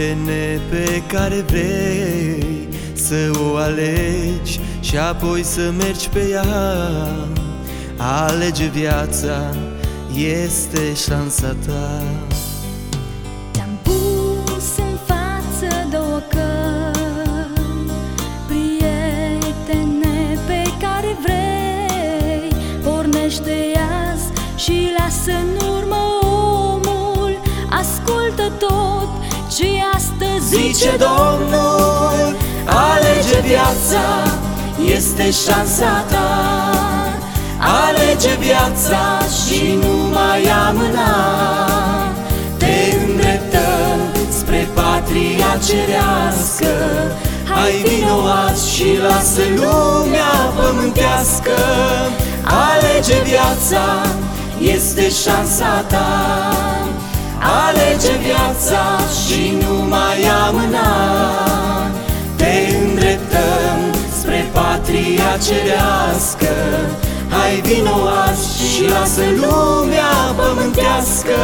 prietene pe care vrei să o alegi și apoi să mergi pe ea. Alege viața, este șansa ta. Te-am pus în față două căi, prietene pe care vrei. Pornește azi și lasă în urmă omul. Ascultă tot ce astăzi zice Domnul. Alege viața, este șansa ta. Alege viața și nu mai amâna. Te îndreptăm spre patria cerească. Hai vino azi și lasă lumea pământească. Alege viața, este șansa ta. Alege viața și nu mai amâna. Te îndreptăm spre patria cerească. Hai vino azi și lasă lumea pământească.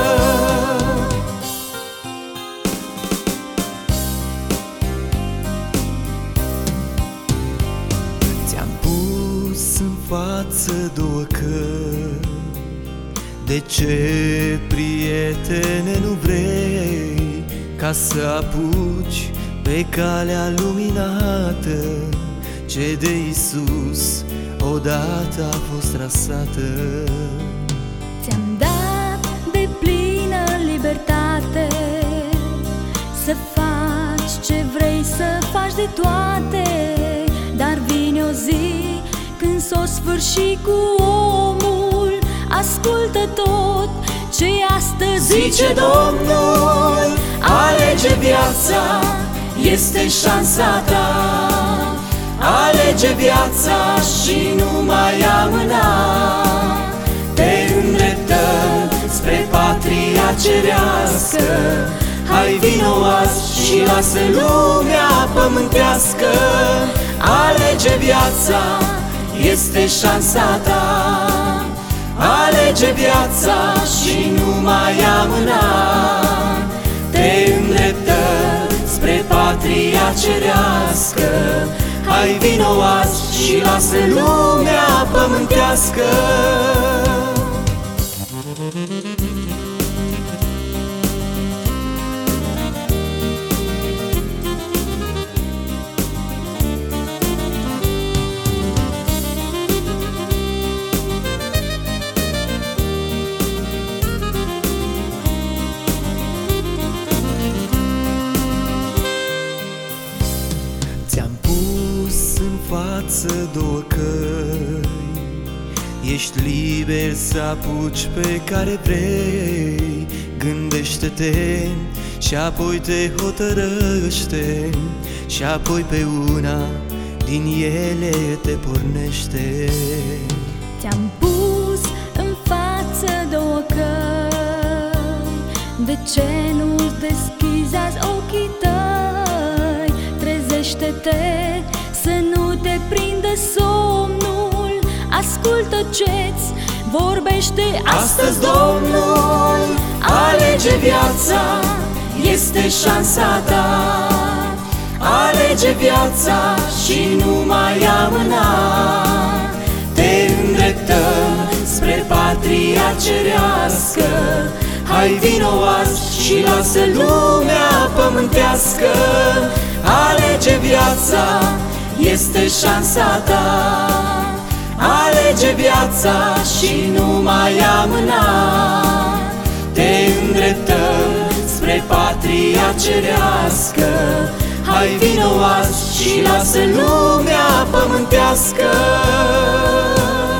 Ți-am pus în față două căi. De ce, prietene, nu vrei ca să apuci pe calea luminată ce de Iisus odată a fost trasată? Ți-am dat de plină libertate să faci ce vrei să faci de toate. Dar vine o zi când s-o sfârși cu omul. Ascultă tot ce astăzi zice Domnul. Alege viața, este șansa ta. Alege viața și nu mai amâna. Te îndreptăm spre patria cerească. Hai vino azi și lasă lumea pământească. Alege viața, este șansa ta. Alege viața și nu mai amâna. Te îndreptăm spre patria cerească. Hai vino azi și lasă lumea pământească. Ți-am pus în față două căi. Ești liber să apuci pe care vrei. Gândește-te și apoi te hotărăște. Și apoi pe una din ele te pornește. Ți-am pus în față două căi. De ce nu-ți deschizi azi ochii tăi? Trezește-te să nu te prindă somnul. Ascultă ce-ți vorbește astăzi Domnul. Alege viața, este șansa ta. Alege viața și nu mai amâna. Te îndreptăm spre patria cerească. Hai vino azi și lasă lumea pământească. Alege viața, este șansa ta. Alege viața și nu mai amâna. Te îndreptăm spre patria cerească. Hai vino azi și lasă lumea pământească.